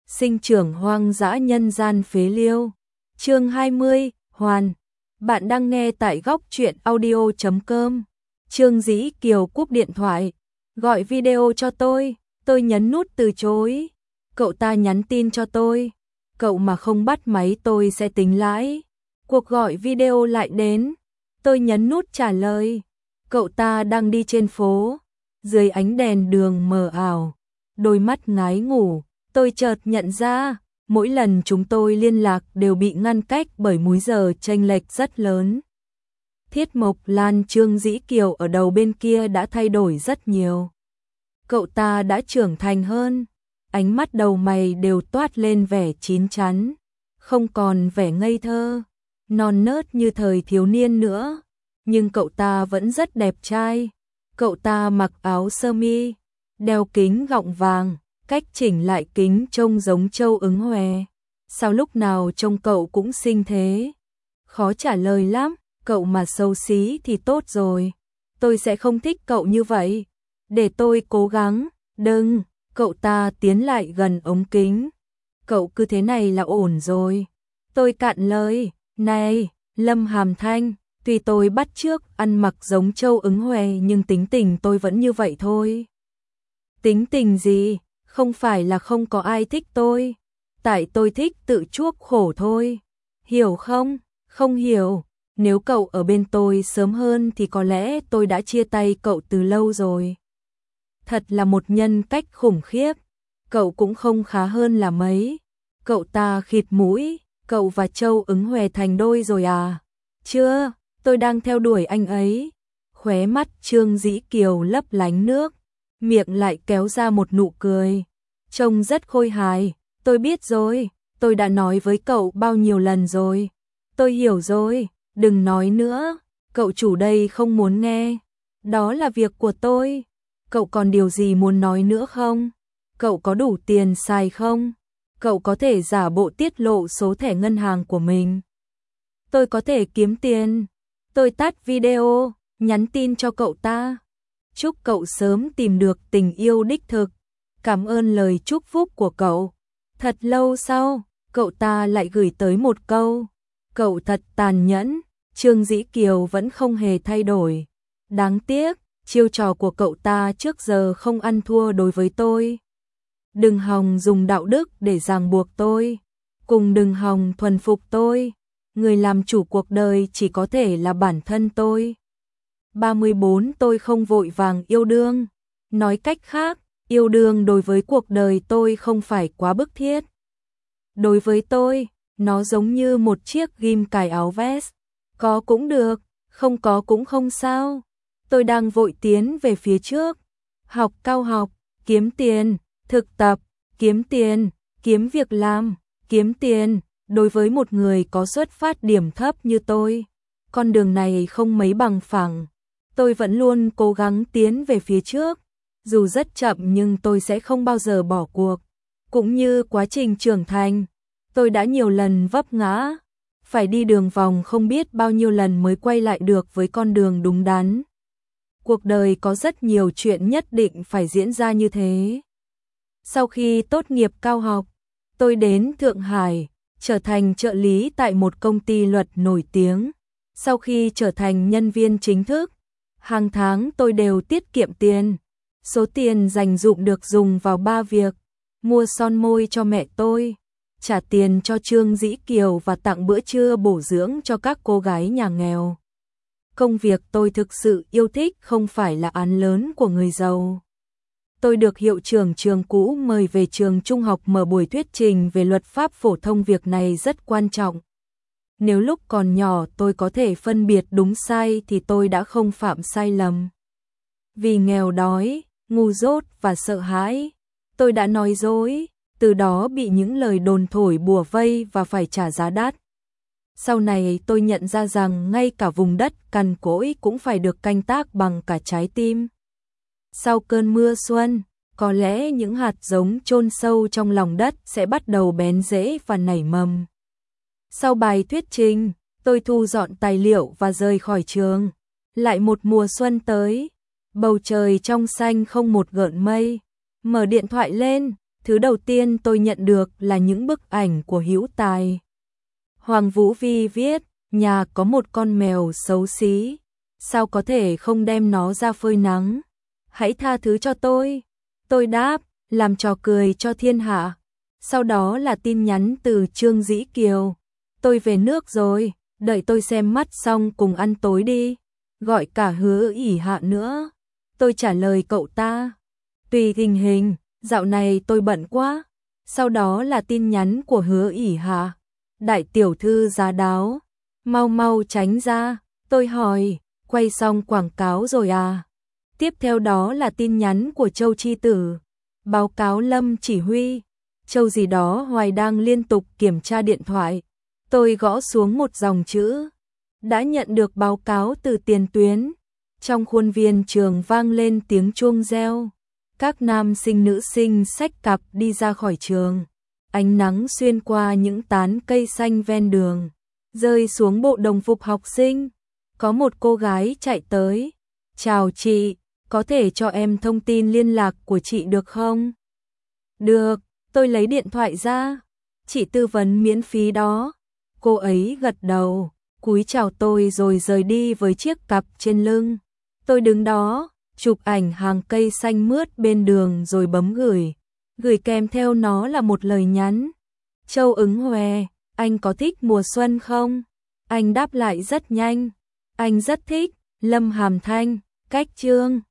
sinh trưởng hoang dã nhân gian phế liêu. Chương 20, Hoàn. Bạn đang nghe tại góc truyện audio.com. Trương Dĩ Kiều cúp điện thoại, gọi video cho tôi nhấn nút từ chối. Cậu ta nhắn tin cho tôi, cậu mà không bắt máy tôi sẽ tính lãi. Cuộc gọi video lại đến, tôi nhấn nút trả lời. Cậu ta đang đi trên phố, dưới ánh đèn đường mờ ảo, đôi mắt ngái ngủ. Tôi chợt nhận ra, mỗi lần chúng tôi liên lạc đều bị ngăn cách bởi múi giờ chênh lệch rất lớn. Thiết Mộc Lan Trương Dĩ Kiều ở đầu bên kia đã thay đổi rất nhiều. Cậu ta đã trưởng thành hơn, ánh mắt đầu mày đều toát lên vẻ chín chắn, không còn vẻ ngây thơ, non nớt như thời thiếu niên nữa. Nhưng cậu ta vẫn rất đẹp trai. Cậu ta mặc áo sơ mi, đeo kính gọng vàng, cách chỉnh lại kính trông giống Châu Ứng Hòe. Sao lúc nào trông cậu cũng xinh thế? Khó trả lời lắm, cậu mà xấu xí thì tốt rồi. Tôi sẽ không thích cậu như vậy. Để tôi cố gắng. Đừng, cậu ta tiến lại gần ống kính. Cậu cứ thế này là ổn rồi. Tôi cạn lời, này, Lâm Hàm Thanh, tuy tôi bắt chước ăn mặc giống Châu Ứng Hòe nhưng tính tình tôi vẫn như vậy thôi. Tính tình gì? Không phải là không có ai thích tôi. Tại tôi thích tự chuốc khổ thôi. Hiểu không? Không hiểu. Nếu cậu ở bên tôi sớm hơn thì có lẽ tôi đã chia tay cậu từ lâu rồi. Thật là một nhân cách khủng khiếp. Cậu cũng không khá hơn là mấy. Cậu ta khịt mũi. Cậu và Châu Ứng Hòe thành đôi rồi à? Chưa, tôi đang theo đuổi anh ấy. Khóe mắt Trương Dĩ Kiều lấp lánh nước, miệng lại kéo ra một nụ cười. Trông rất khôi hài. Tôi biết rồi, tôi đã nói với cậu bao nhiêu lần rồi. Tôi hiểu rồi, đừng nói nữa. Cậu chủ đây không muốn nghe. Đó là việc của tôi. Cậu còn điều gì muốn nói nữa không? Cậu có đủ tiền xài không? Cậu có thể giả bộ tiết lộ số thẻ ngân hàng của mình. Tôi có thể kiếm tiền. Tôi tắt video, nhắn tin cho cậu ta. Chúc cậu sớm tìm được tình yêu đích thực. Cảm ơn lời chúc phúc của cậu. Thật lâu sau, cậu ta lại gửi tới một câu. Cậu thật tàn nhẫn. Trương Dĩ Kiều vẫn không hề thay đổi. Đáng tiếc, chiêu trò của cậu ta trước giờ không ăn thua đối với tôi. Đừng hòng dùng đạo đức để ràng buộc tôi. Cùng đừng hòng thuần phục tôi. Người làm chủ cuộc đời chỉ có thể là bản thân tôi. 34 Tôi không vội vàng yêu đương. Nói cách khác, yêu đương đối với cuộc đời tôi không phải quá bức thiết. Đối với tôi, nó giống như một chiếc ghim cài áo vest. Có cũng được, không có cũng không sao. Tôi đang vội tiến về phía trước. Học cao học, kiếm tiền, thực tập, kiếm tiền, kiếm việc làm, kiếm tiền. Đối với một người có xuất phát điểm thấp như tôi, con đường này không mấy bằng phẳng. Tôi vẫn luôn cố gắng tiến về phía trước. Dù rất chậm nhưng tôi sẽ không bao giờ bỏ cuộc. Cũng như quá trình trưởng thành, tôi đã nhiều lần vấp ngã, phải đi đường vòng không biết bao nhiêu lần mới quay lại được với con đường đúng đắn. Cuộc đời có rất nhiều chuyện nhất định phải diễn ra như thế. Sau khi tốt nghiệp cao học, tôi đến Thượng Hải, trở thành trợ lý tại một công ty luật nổi tiếng. Sau khi trở thành nhân viên chính thức, hàng tháng tôi đều tiết kiệm tiền. Số tiền dành dụm được dùng vào 3 việc: mua son môi cho mẹ tôi, trả tiền cho Trương Dĩ Kiều và tặng bữa trưa bổ dưỡng cho các cô gái nhà nghèo. Công việc tôi thực sự yêu thích không phải là án lớn của người giàu. Tôi được hiệu trưởng trường cũ mời về trường trung học mở buổi thuyết trình về luật pháp phổ thông. Việc này rất quan trọng. Nếu lúc còn nhỏ tôi có thể phân biệt đúng sai thì tôi đã không phạm sai lầm. Vì nghèo đói, ngu dốt và sợ hãi, tôi đã nói dối, từ đó bị những lời đồn thổi bủa vây và phải trả giá đắt. Sau này tôi nhận ra rằng ngay cả vùng đất cằn cỗi cũng phải được canh tác bằng cả trái tim. Sau cơn mưa xuân, có lẽ những hạt giống chôn sâu trong lòng đất sẽ bắt đầu bén rễ và nảy mầm. Sau bài thuyết trình, tôi thu dọn tài liệu và rời khỏi trường. Lại một mùa xuân tới, bầu trời trong xanh không một gợn mây. Mở điện thoại lên, Thứ đầu tiên tôi nhận được là những bức ảnh của hữu tài. Hoàng Vũ Vi viết, nhà có một con mèo xấu xí, sao có thể không đem nó ra phơi nắng? Hãy tha thứ cho tôi. Tôi đáp, làm trò cười cho thiên hạ. Sau đó là tin nhắn từ Trương Dĩ Kiều. Tôi về nước rồi, đợi tôi xem mắt xong cùng ăn tối đi. Gọi cả Hứa ỉ Hạ nữa. Tôi trả lời cậu ta. Tùy tình hình, dạo này tôi bận quá. Sau đó là tin nhắn của Hứa ỉ Hạ. Đại tiểu thư giá đáo, mau mau tránh ra. Tôi hỏi, quay xong quảng cáo rồi à? Tiếp theo đó là tin nhắn của Châu Chi Tử. Báo cáo Lâm chỉ huy. Châu gì đó Hoài đang liên tục kiểm tra điện thoại. Tôi gõ xuống một dòng chữ. Đã nhận được báo cáo từ tiền tuyến. Trong khuôn viên trường vang lên tiếng chuông reo. Các nam sinh nữ sinh xách cặp đi ra khỏi trường. Ánh nắng xuyên qua những tán cây xanh ven đường, rơi xuống bộ đồng phục học sinh. Có một cô gái chạy tới. Chào chị, có thể cho em thông tin liên lạc của chị được không? Được, tôi lấy điện thoại ra. Chị tư vấn miễn phí đó. Cô ấy gật đầu, cúi chào tôi rồi rời đi với chiếc cặp trên lưng. Tôi đứng đó, chụp ảnh hàng cây xanh mướt bên đường rồi bấm gửi. Gửi kèm theo nó là một lời nhắn. Châu ứng hòe, anh có thích mùa xuân không? Anh đáp lại rất nhanh. Anh rất thích. Lâm Hàm Thanh, cách chương.